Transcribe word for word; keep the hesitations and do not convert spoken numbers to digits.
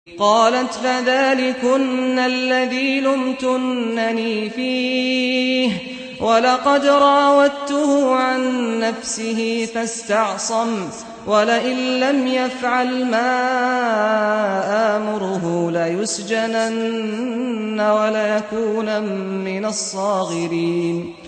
قالت فذلكن الذي لمتنني فيه ولقد راودته عن نفسه فاستعصم ولئن لم يفعل ما آمره ليسجنن وليكونن من الصاغرين